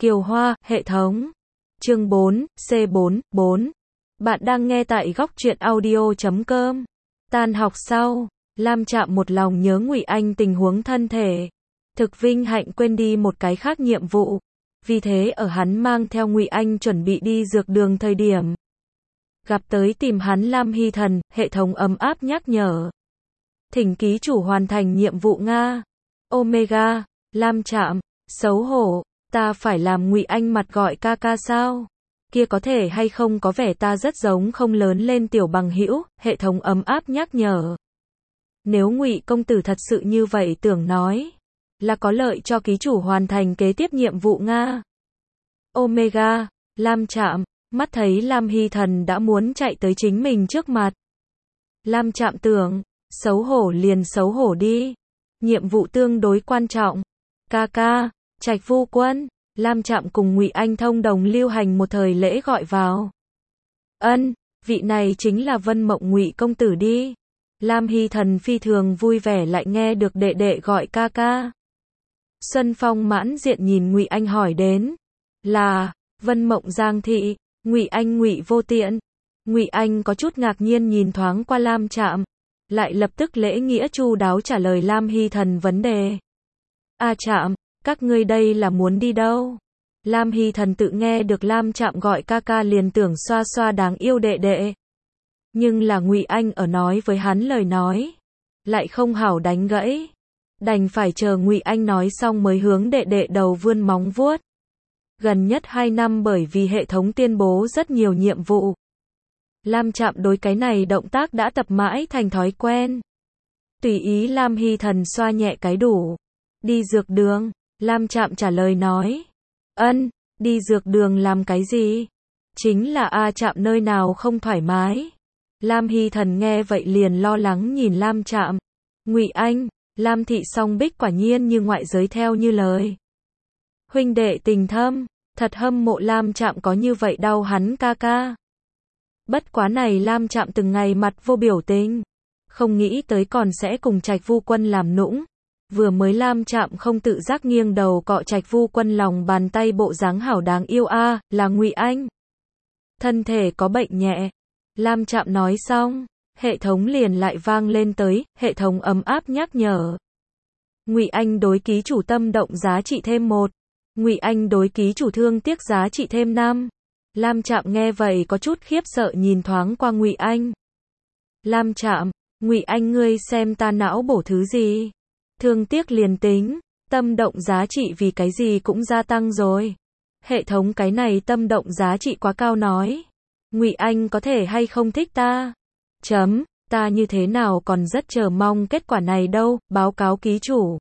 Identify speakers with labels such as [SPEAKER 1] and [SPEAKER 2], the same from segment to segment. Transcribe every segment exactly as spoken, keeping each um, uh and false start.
[SPEAKER 1] Kiều Hoa, hệ thống. Chương bốn, C bốn, bốn. Bạn đang nghe tại góc truyện audio chấm com. Tan học sau, Lam Trạm một lòng nhớ Ngụy Anh tình huống thân thể. Thực vinh hạnh quên đi một cái khác nhiệm vụ. Vì thế ở hắn mang theo Ngụy Anh chuẩn bị đi dược đường thời điểm. Gặp tới tìm hắn Lam Hy Thần, hệ thống ấm áp nhắc nhở. Thỉnh ký chủ hoàn thành nhiệm vụ Nga. Omega, Lam Trạm, xấu hổ, ta phải làm Ngụy Anh mặt gọi ca ca sao? Kia có thể hay không có vẻ ta rất giống không lớn lên tiểu bằng hữu, hệ thống ấm áp nhắc nhở. Nếu Ngụy công tử thật sự như vậy tưởng nói, là có lợi cho ký chủ hoàn thành kế tiếp nhiệm vụ Nga. Omega, Lam Trạm, mắt thấy Lam Hy Thần đã muốn chạy tới chính mình trước mặt. Lam Trạm tưởng, xấu hổ liền xấu hổ đi. Nhiệm vụ tương đối quan trọng. Ca ca, Trạch Vu Quân, Lam Trạm cùng Ngụy Anh thông đồng lưu hành một thời lễ gọi vào. Ân, vị này chính là Vân Mộng Ngụy công tử đi. Lam Hy Thần phi thường vui vẻ lại nghe được đệ đệ gọi ca ca. Xuân Phong mãn diện nhìn Ngụy Anh hỏi đến, là Vân Mộng Giang thị, Ngụy Anh Ngụy Vô Tiện. Ngụy Anh có chút ngạc nhiên nhìn thoáng qua Lam Trạm, lại lập tức lễ nghĩa chu đáo trả lời Lam Hy Thần vấn đề. A Trạm, các ngươi đây là muốn đi đâu? Lam Hy Thần tự nghe được Lam Trạm gọi ca ca liền tưởng xoa xoa đáng yêu đệ đệ. Nhưng là Ngụy Anh ở nói với hắn lời nói, lại không hảo đánh gãy. Đành phải chờ Ngụy Anh nói xong mới hướng đệ đệ đầu vươn móng vuốt. Gần nhất hai năm bởi vì hệ thống tuyên bố rất nhiều nhiệm vụ. Lam Trạm đối cái này động tác đã tập mãi thành thói quen. Tùy ý Lam Hy Thần xoa nhẹ cái đủ. Đi dược đường, Lam Trạm trả lời nói. Ân, đi dược đường làm cái gì? Chính là A Trạm nơi nào không thoải mái. Lam Hy Thần nghe vậy liền lo lắng nhìn Lam Trạm. Ngụy Anh, Lam thị song bích quả nhiên như ngoại giới theo như lời. Huynh đệ tình thâm, thật hâm mộ Lam Trạm có như vậy đau hắn ca ca. Bất quá này Lam Trạm từng ngày mặt vô biểu tình, không nghĩ tới còn sẽ cùng Trạch Vu Quân làm nũng. Vừa mới Lam Trạm không tự giác nghiêng đầu cọ Trạch Vu Quân lòng bàn tay bộ dáng hảo đáng yêu a, à, là Ngụy Anh. Thân thể có bệnh nhẹ. Lam Trạm nói xong, hệ thống liền lại vang lên tới, hệ thống ấm áp nhắc nhở. Ngụy Anh đối ký chủ tâm động giá trị thêm một. Ngụy Anh đối ký chủ thương tiếc giá trị thêm năm. Lam Trạm nghe vậy có chút khiếp sợ nhìn thoáng qua Ngụy Anh. Lam Trạm, Ngụy Anh ngươi xem ta não bổ thứ gì? Thương tiếc liền tính, tâm động giá trị vì cái gì cũng gia tăng rồi. Hệ thống cái này tâm động giá trị quá cao nói. Ngụy Anh có thể hay không thích ta? Chấm, ta như thế nào còn rất chờ mong kết quả này đâu, báo cáo ký chủ.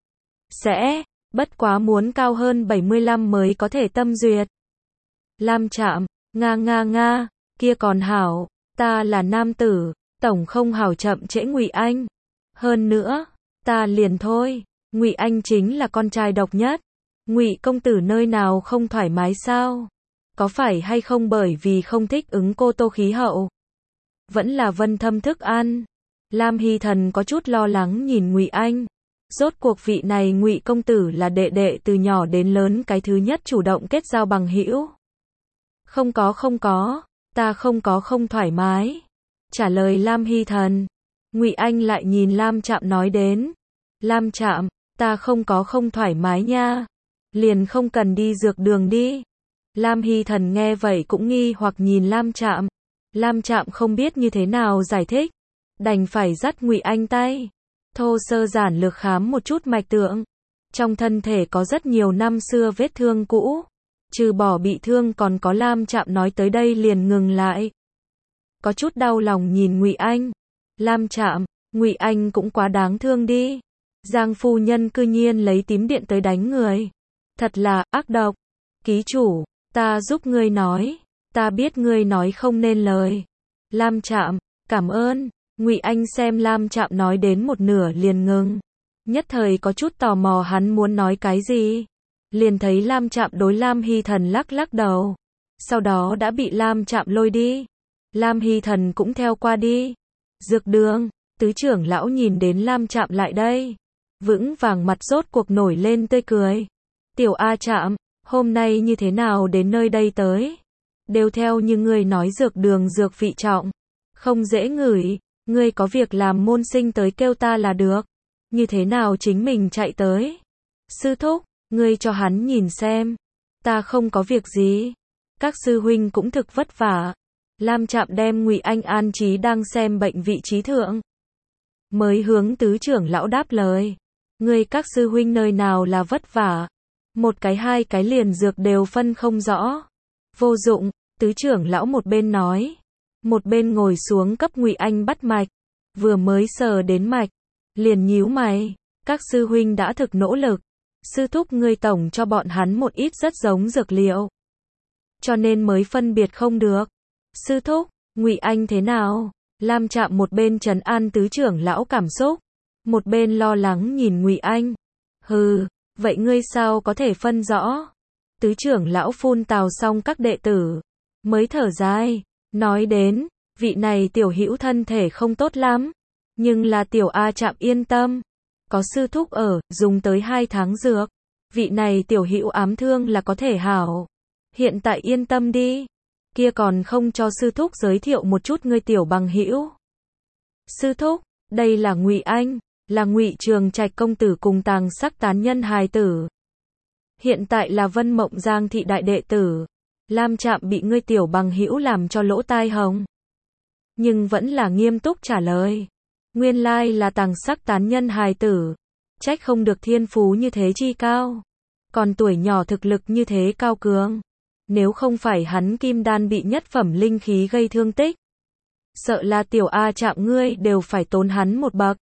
[SPEAKER 1] Sẽ, bất quá muốn cao hơn bảy mươi lăm mới có thể tâm duyệt. Lam Trạm, nga nga nga, kia còn hảo, ta là nam tử, tổng không hảo chậm trễ Ngụy Anh. Hơn nữa, ta liền thôi, Ngụy Anh chính là con trai độc nhất. Ngụy công tử nơi nào không thoải mái sao? Có phải hay không bởi vì không thích ứng cô tô khí hậu? Vẫn là Vân Thâm thức ăn. Lam Hy Thần có chút lo lắng nhìn Ngụy Anh. Rốt cuộc vị này Ngụy công tử là đệ đệ từ nhỏ đến lớn cái thứ nhất chủ động kết giao bằng hữu. Không có không có, ta không có không thoải mái. Trả lời Lam Hy Thần. Ngụy Anh lại nhìn Lam Trạm nói đến. Lam Trạm, ta không có không thoải mái nha. Liền không cần đi dược đường đi. Lam Hy Thần nghe vậy cũng nghi hoặc nhìn Lam Trạm. Lam Trạm không biết như thế nào giải thích. Đành phải dắt Ngụy Anh tay. Thô sơ giản lược khám một chút mạch tượng. Trong thân thể có rất nhiều năm xưa vết thương cũ. Trừ bỏ bị thương còn có Lam Trạm nói tới đây liền ngừng lại. Có chút đau lòng nhìn Ngụy Anh. Lam Trạm, Ngụy Anh cũng quá đáng thương đi. Giang phu nhân cư nhiên lấy tím điện tới đánh người. Thật là ác độc. Ký chủ, ta giúp ngươi nói. Ta biết ngươi nói không nên lời. Lam Trạm, cảm ơn. Ngụy Anh xem Lam Trạm nói đến một nửa liền ngừng. Nhất thời có chút tò mò hắn muốn nói cái gì. Liền thấy Lam Trạm đối Lam Hy Thần lắc lắc đầu. Sau đó đã bị Lam Trạm lôi đi. Lam Hy Thần cũng theo qua đi. Dược đường, tứ trưởng lão nhìn đến Lam Trạm lại đây. Vững vàng mặt rốt cuộc nổi lên tươi cười. Tiểu A Trạm, hôm nay như thế nào đến nơi đây tới? Đều theo như ngươi nói dược đường dược vị trọng, không dễ ngửi, ngươi có việc làm môn sinh tới kêu ta là được, như thế nào chính mình chạy tới? Sư thúc, ngươi cho hắn nhìn xem, ta không có việc gì. Các sư huynh cũng thực vất vả. Lam Trạm đem Ngụy Anh an trí đang xem bệnh vị trí thượng, mới hướng tứ trưởng lão đáp lời. Ngươi các sư huynh nơi nào là vất vả, một cái hai cái liền dược đều phân không rõ. Vô dụng, tứ trưởng lão một bên nói, một bên ngồi xuống cấp Ngụy Anh bắt mạch, vừa mới sờ đến mạch, liền nhíu mày, các sư huynh đã thực nỗ lực, sư thúc ngươi tổng cho bọn hắn một ít rất giống dược liệu, cho nên mới phân biệt không được. Sư thúc, Ngụy Anh thế nào? Lam Trạm một bên trấn an tứ trưởng lão cảm xúc, một bên lo lắng nhìn Ngụy Anh. Hừ, vậy ngươi sao có thể phân rõ? Tứ trưởng lão phun tào xong các đệ tử, mới thở dài, nói đến, vị này tiểu hữu thân thể không tốt lắm, nhưng là tiểu A Trạm yên tâm, có sư thúc ở, dùng tới hai tháng dược, vị này tiểu hữu ám thương là có thể hảo. Hiện tại yên tâm đi. Kia còn không cho sư thúc giới thiệu một chút ngươi tiểu bằng hữu? Sư thúc, đây là Ngụy Anh, là Ngụy Trường Trạch công tử cùng Tàng Sắc tán nhân hài tử. Hiện tại là Vân Mộng Giang thị đại đệ tử. Lam Trạm bị ngươi tiểu bằng hữu làm cho lỗ tai hồng, nhưng vẫn là nghiêm túc trả lời. Nguyên lai là Tàng Sắc tán nhân hài tử, trách không được thiên phú như thế chi cao, còn tuổi nhỏ thực lực như thế cao cường. Nếu không phải hắn kim đan bị nhất phẩm linh khí gây thương tích, sợ là tiểu A Trạm ngươi đều phải tốn hắn một bậc.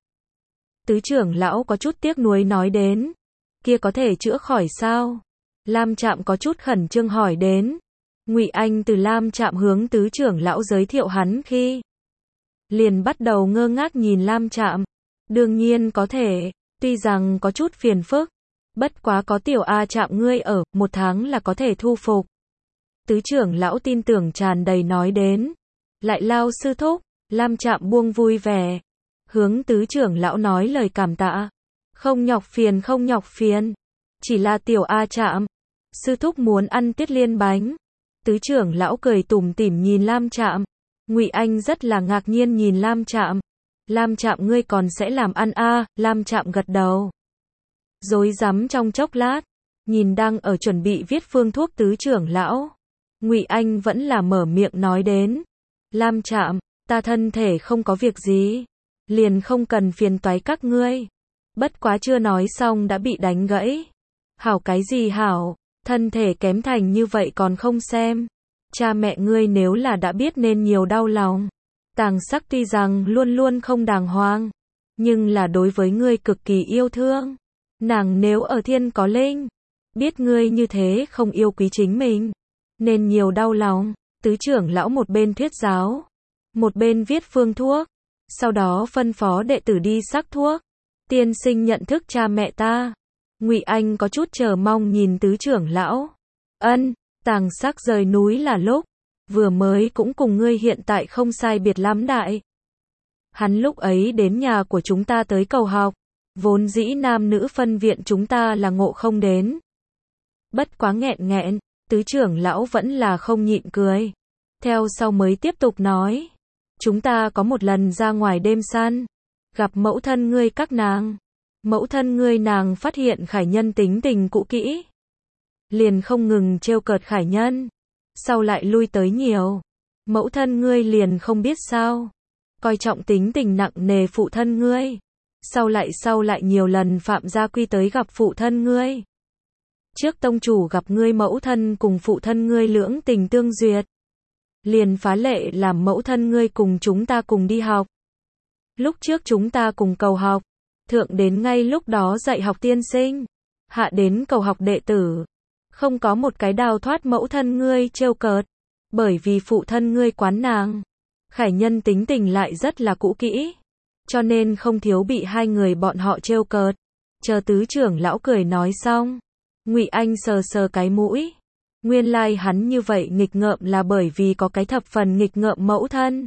[SPEAKER 1] Tứ trưởng lão có chút tiếc nuối nói đến, kia có thể chữa khỏi sao? Lam Trạm có chút khẩn trương hỏi đến. Ngụy Anh từ Lam Trạm hướng tứ trưởng lão giới thiệu hắn khi, liền bắt đầu ngơ ngác nhìn Lam Trạm. Đương nhiên có thể, tuy rằng có chút phiền phức, bất quá có tiểu A Trạm ngươi ở, một tháng là có thể thu phục. Tứ trưởng lão tin tưởng tràn đầy nói đến. Lại lao sư thúc, Lam Trạm buông vui vẻ, hướng tứ trưởng lão nói lời cảm tạ. Không nhọc phiền không nhọc phiền, chỉ là tiểu A Trạm, sư thúc muốn ăn tiết liên bánh. Tứ trưởng lão cười tủm tỉm nhìn Lam Trạm. Ngụy Anh rất là ngạc nhiên nhìn Lam Trạm. Lam Trạm ngươi còn sẽ làm ăn a? À? Lam Trạm gật đầu. Rối rắm trong chốc lát, nhìn đang ở chuẩn bị viết phương thuốc tứ trưởng lão, Ngụy Anh vẫn là mở miệng nói đến. Lam Trạm, ta thân thể không có việc gì, liền không cần phiền toái các ngươi. Bất quá chưa nói xong đã bị đánh gãy. Hảo cái gì hảo, thân thể kém thành như vậy còn không xem. Cha mẹ ngươi nếu là đã biết nên nhiều đau lòng. Tàng Sắc tuy rằng luôn luôn không đàng hoàng, nhưng là đối với ngươi cực kỳ yêu thương. Nàng nếu ở thiên có linh, biết ngươi như thế không yêu quý chính mình, nên nhiều đau lòng. Tứ trưởng lão một bên thuyết giáo, một bên viết phương thuốc, sau đó phân phó đệ tử đi sắc thuốc. Tiên sinh nhận thức cha mẹ ta. Ngụy Anh có chút chờ mong nhìn tứ trưởng lão. Ân, Tàng Sắc rời núi là lúc, vừa mới cũng cùng ngươi hiện tại không sai biệt lắm đại. Hắn lúc ấy đến nhà của chúng ta tới cầu học, vốn dĩ nam nữ phân viện chúng ta là ngộ không đến. Bất quá nghẹn nghẹn, tứ trưởng lão vẫn là không nhịn cười. Theo sau mới tiếp tục nói, chúng ta có một lần ra ngoài đêm săn, gặp mẫu thân ngươi các nàng. Mẫu thân ngươi nàng phát hiện Khải Nhân tính tình cũ kỹ, liền không ngừng trêu cợt Khải Nhân, sau lại lui tới nhiều. Mẫu thân ngươi liền không biết sao, coi trọng tính tình nặng nề phụ thân ngươi, sau lại sau lại nhiều lần phạm gia quy tới gặp phụ thân ngươi. Trước tông chủ gặp ngươi mẫu thân cùng phụ thân ngươi lưỡng tình tương duyệt, liền phá lệ làm mẫu thân ngươi cùng chúng ta cùng đi học. Lúc trước chúng ta cùng cầu học, thượng đến ngay lúc đó dạy học tiên sinh, hạ đến cầu học đệ tử, không có một cái đào thoát mẫu thân ngươi trêu cợt, bởi vì phụ thân ngươi quán nàng. Khải Nhân tính tình lại rất là cũ kỹ, cho nên không thiếu bị hai người bọn họ trêu cợt. Chờ tứ trưởng lão cười nói xong, Ngụy Anh sờ sờ cái mũi. Nguyên lai like hắn như vậy nghịch ngợm là bởi vì có cái thập phần nghịch ngợm mẫu thân.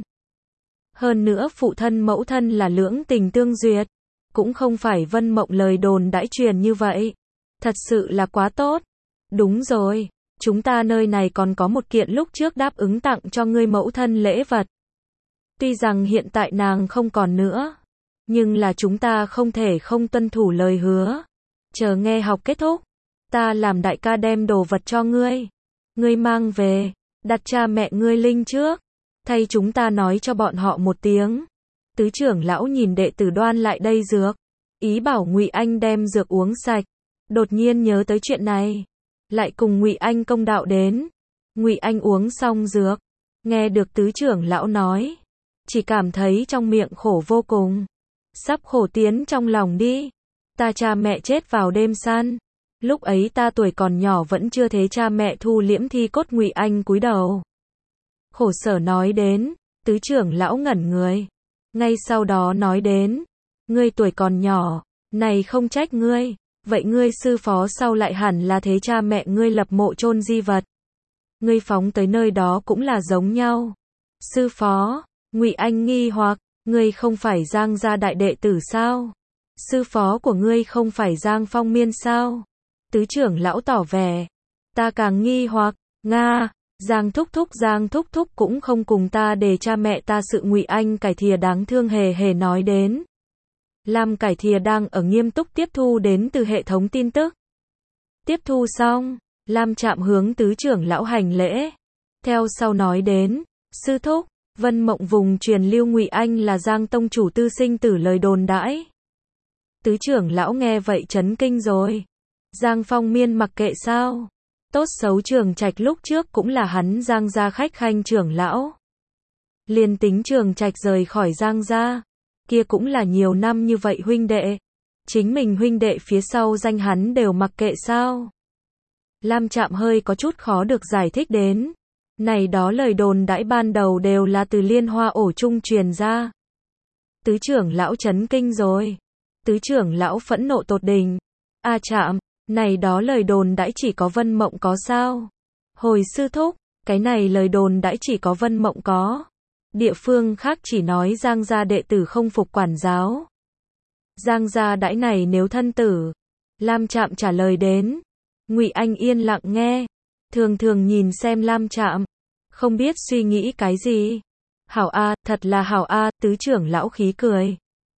[SPEAKER 1] Hơn nữa phụ thân mẫu thân là lưỡng tình tương duyệt, cũng không phải Vân Mộng lời đồn đãi truyền như vậy. Thật sự là quá tốt. Đúng rồi, chúng ta nơi này còn có một kiện lúc trước đáp ứng tặng cho ngươi mẫu thân lễ vật. Tuy rằng hiện tại nàng không còn nữa, nhưng là chúng ta không thể không tuân thủ lời hứa. Chờ nghe học kết thúc, ta làm đại ca đem đồ vật cho ngươi. Ngươi mang về, đặt cha mẹ ngươi linh trước, thay chúng ta nói cho bọn họ một tiếng. Tứ trưởng lão nhìn đệ tử đoan lại đây dược, ý bảo Ngụy Anh đem dược uống sạch. Đột nhiên nhớ tới chuyện này, lại cùng Ngụy Anh công đạo đến. Ngụy Anh uống xong dược, nghe được tứ trưởng lão nói, chỉ cảm thấy trong miệng khổ vô cùng. Sắp khổ tiến trong lòng đi. Ta cha mẹ chết vào đêm săn. Lúc ấy ta tuổi còn nhỏ vẫn chưa thấy cha mẹ thu liễm thi cốt. Ngụy Anh cúi đầu, khổ sở nói đến. Tứ trưởng lão ngẩn người, ngay sau đó nói đến, ngươi tuổi còn nhỏ, này không trách ngươi, vậy ngươi sư phó sau lại hẳn là thế cha mẹ ngươi lập mộ chôn di vật. Ngươi phóng tới nơi đó cũng là giống nhau. Sư phó, Ngụy Anh nghi hoặc, ngươi không phải Giang gia đại đệ tử sao? Sư phó của ngươi không phải Giang Phong Miên sao? Tứ trưởng lão tỏ vẻ, ta càng nghi hoặc, nga, Giang thúc thúc Giang thúc thúc cũng không cùng ta để cha mẹ ta sự. Ngụy Anh cải thìa đáng thương hề hề nói đến. Lam Cải Thìa đang ở nghiêm túc tiếp thu đến từ hệ thống tin tức. Tiếp thu xong, Lam Trạm hướng tứ trưởng lão hành lễ. Theo sau nói đến, sư thúc, Vân Mộng vùng truyền lưu Ngụy Anh là Giang tông chủ tư sinh tử lời đồn đãi. Tứ trưởng lão nghe vậy chấn kinh rồi. Giang Phong Miên mặc kệ sao? Tốt xấu Trường Trạch lúc trước cũng là hắn Giang gia khách khanh trưởng lão. Liền tính Trường Trạch rời khỏi Giang gia, kia cũng là nhiều năm như vậy huynh đệ. Chính mình huynh đệ phía sau danh hắn đều mặc kệ sao? Lam Trạm hơi có chút khó được giải thích đến. Này đó lời đồn đãi ban đầu đều là từ Liên Hoa ổ chung truyền ra. Tứ trưởng lão chấn kinh rồi. Tứ trưởng lão phẫn nộ tột đỉnh. A Trạm, này đó lời đồn đãi chỉ có Vân Mộng có sao? Hồi sư thúc, cái này lời đồn đãi chỉ có Vân Mộng có. Địa phương khác chỉ nói Giang gia đệ tử không phục quản giáo. Giang gia đãi này nếu thân tử. Lam Trạm trả lời đến. Ngụy Anh yên lặng nghe, thường thường nhìn xem Lam Trạm, không biết suy nghĩ cái gì. Hảo a, thật là hảo a, tứ trưởng lão khí cười.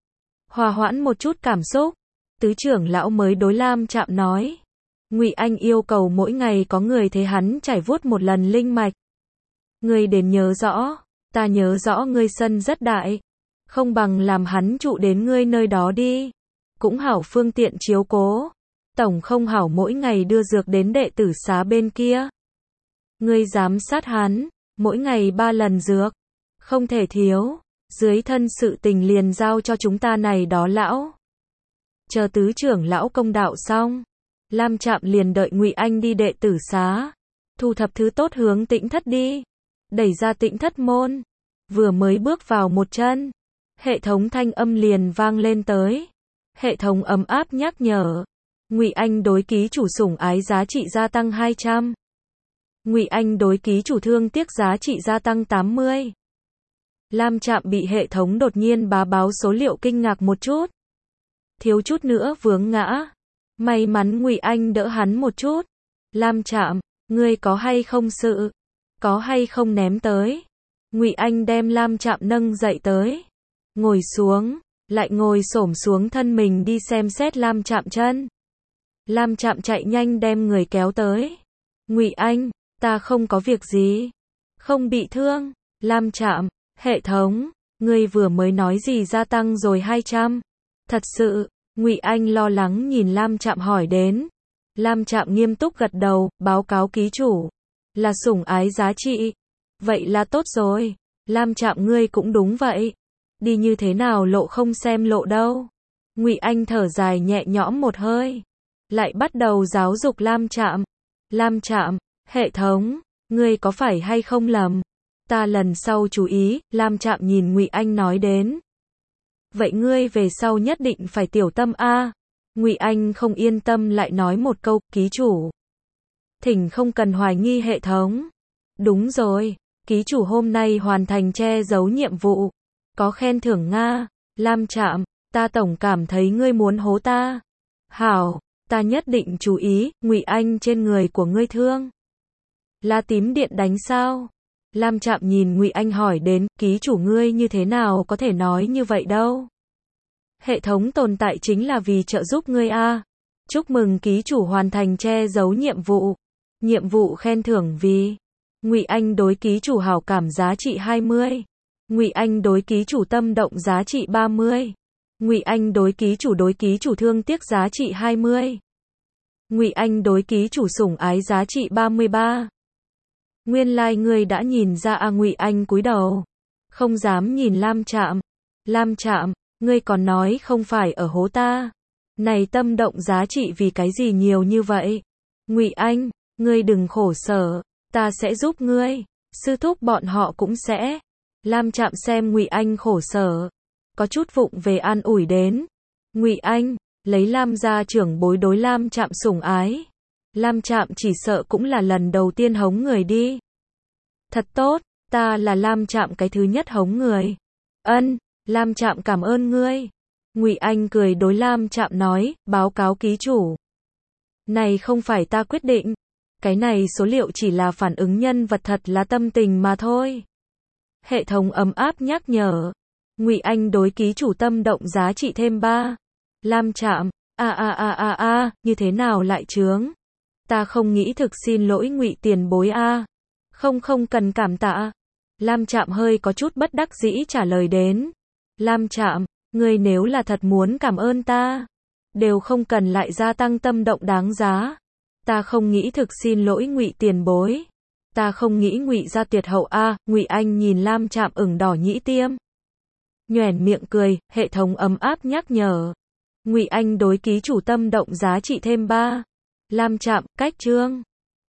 [SPEAKER 1] Hòa hoãn một chút cảm xúc, tứ trưởng lão mới đối Lam Trạm nói. Ngụy Anh yêu cầu mỗi ngày có người thế hắn trải vuốt một lần linh mạch. Ngươi đến nhớ rõ, ta nhớ rõ ngươi sân rất đại, không bằng làm hắn trụ đến ngươi nơi đó đi. Cũng hảo phương tiện chiếu cố. Tổng không hảo mỗi ngày đưa dược đến đệ tử xá bên kia. Ngươi giám sát hắn, mỗi ngày ba lần dược, không thể thiếu. Dưới thân sự tình liền giao cho chúng ta này đó lão. Chờ tứ trưởng lão công đạo xong, Lam Trạm liền đợi Ngụy Anh đi đệ tử xá, thu thập thứ tốt hướng Tĩnh Thất đi. Đẩy ra Tĩnh Thất môn, vừa mới bước vào một chân, hệ thống thanh âm liền vang lên tới. Hệ thống ấm áp nhắc nhở. Ngụy Anh đối ký chủ sủng ái giá trị gia tăng hai trăm. Ngụy Anh đối ký chủ thương tiếc giá trị gia tăng tám mươi. Lam Trạm bị hệ thống đột nhiên bá báo số liệu kinh ngạc một chút. Thiếu chút nữa vướng ngã. May mắn Ngụy Anh đỡ hắn một chút. Lam Trạm, ngươi có hay không sự? Có hay không ném tới? Ngụy Anh đem Lam Trạm nâng dậy tới. Ngồi xuống, lại ngồi xổm xuống thân mình đi xem xét Lam Trạm chân. Lam Trạm chạy nhanh đem người kéo tới. Ngụy Anh, ta không có việc gì. Không bị thương. Lam Trạm, hệ thống, ngươi vừa mới nói gì gia tăng rồi hai trăm? Thật sự, Ngụy Anh lo lắng nhìn Lam Trạm hỏi đến. Lam Trạm nghiêm túc gật đầu, báo cáo ký chủ. Là sủng ái giá trị. Vậy là tốt rồi. Lam Trạm ngươi cũng đúng vậy. Đi như thế nào lộ không xem lộ đâu. Ngụy Anh thở dài nhẹ nhõm một hơi. Lại bắt đầu giáo dục Lam Trạm. Lam Trạm, hệ thống, ngươi có phải hay không lầm? Ta lần sau chú ý. Lam Trạm nhìn Ngụy Anh nói đến. Vậy ngươi về sau nhất định phải tiểu tâm a. Ngụy Anh không yên tâm lại nói một câu, ký chủ. Thỉnh không cần hoài nghi hệ thống. Đúng rồi, ký chủ hôm nay hoàn thành che giấu nhiệm vụ. Có khen thưởng nga. Lam Trạm, ta tổng cảm thấy ngươi muốn hố ta. Hảo, Ta nhất định chú ý, Ngụy Anh trên người của ngươi thương. Là tím điện đánh sao? Lam Trạm nhìn Ngụy Anh hỏi đến, ký chủ ngươi như thế nào có thể nói như vậy đâu. Hệ thống tồn tại chính là vì trợ giúp ngươi a. Chúc mừng ký chủ hoàn thành che giấu nhiệm vụ. Nhiệm vụ khen thưởng vì Ngụy Anh đối ký chủ hảo cảm giá trị hai mươi. Ngụy Anh đối ký chủ tâm động giá trị ba mươi. Ngụy Anh đối ký chủ đối ký chủ thương tiếc giá trị hai mươi. Ngụy Anh đối ký chủ sủng ái giá trị ba mươi ba. Nguyên lai like ngươi đã nhìn ra a. Ngụy Anh cúi đầu, không dám nhìn Lam Trạm. Lam Trạm, ngươi còn nói không phải ở hố ta. Này tâm động giá trị vì cái gì nhiều như vậy? Ngụy Anh, ngươi đừng khổ sở, ta sẽ giúp ngươi, sư thúc bọn họ cũng sẽ. Lam Trạm xem Ngụy Anh khổ sở, có chút vụng về an ủi đến. Ngụy Anh, lấy Lam gia trưởng bối đối Lam Trạm sủng ái. Lam Trạm chỉ sợ cũng là lần đầu tiên hống người đi. Thật tốt, ta là Lam Trạm cái thứ nhất hống người. Ân, Lam Trạm cảm ơn ngươi. Ngụy Anh cười đối Lam Trạm nói, báo cáo ký chủ. Này không phải ta quyết định. Cái này số liệu chỉ là phản ứng nhân vật, thật là tâm tình mà thôi. Hệ thống ấm áp nhắc nhở. Ngụy Anh đối ký chủ tâm động giá trị thêm ba. Lam Trạm, a a a a a, như thế nào lại chướng? Ta không nghĩ, thực xin lỗi Ngụy tiền bối a. Không không cần cảm tạ. Lam Trạm hơi có chút bất đắc dĩ trả lời đến. Lam Trạm, ngươi nếu là thật muốn cảm ơn ta, đều không cần lại gia tăng tâm động đáng giá. Ta không nghĩ, thực xin lỗi Ngụy tiền bối. Ta không nghĩ Ngụy gia tuyệt hậu a. Ngụy Anh nhìn Lam Trạm ửng đỏ nhĩ tiêm, nhoẻn miệng cười, hệ thống ấm áp nhắc nhở. Ngụy Anh đối ký chủ tâm động giá trị thêm ba. Lam Trạm, cách chương.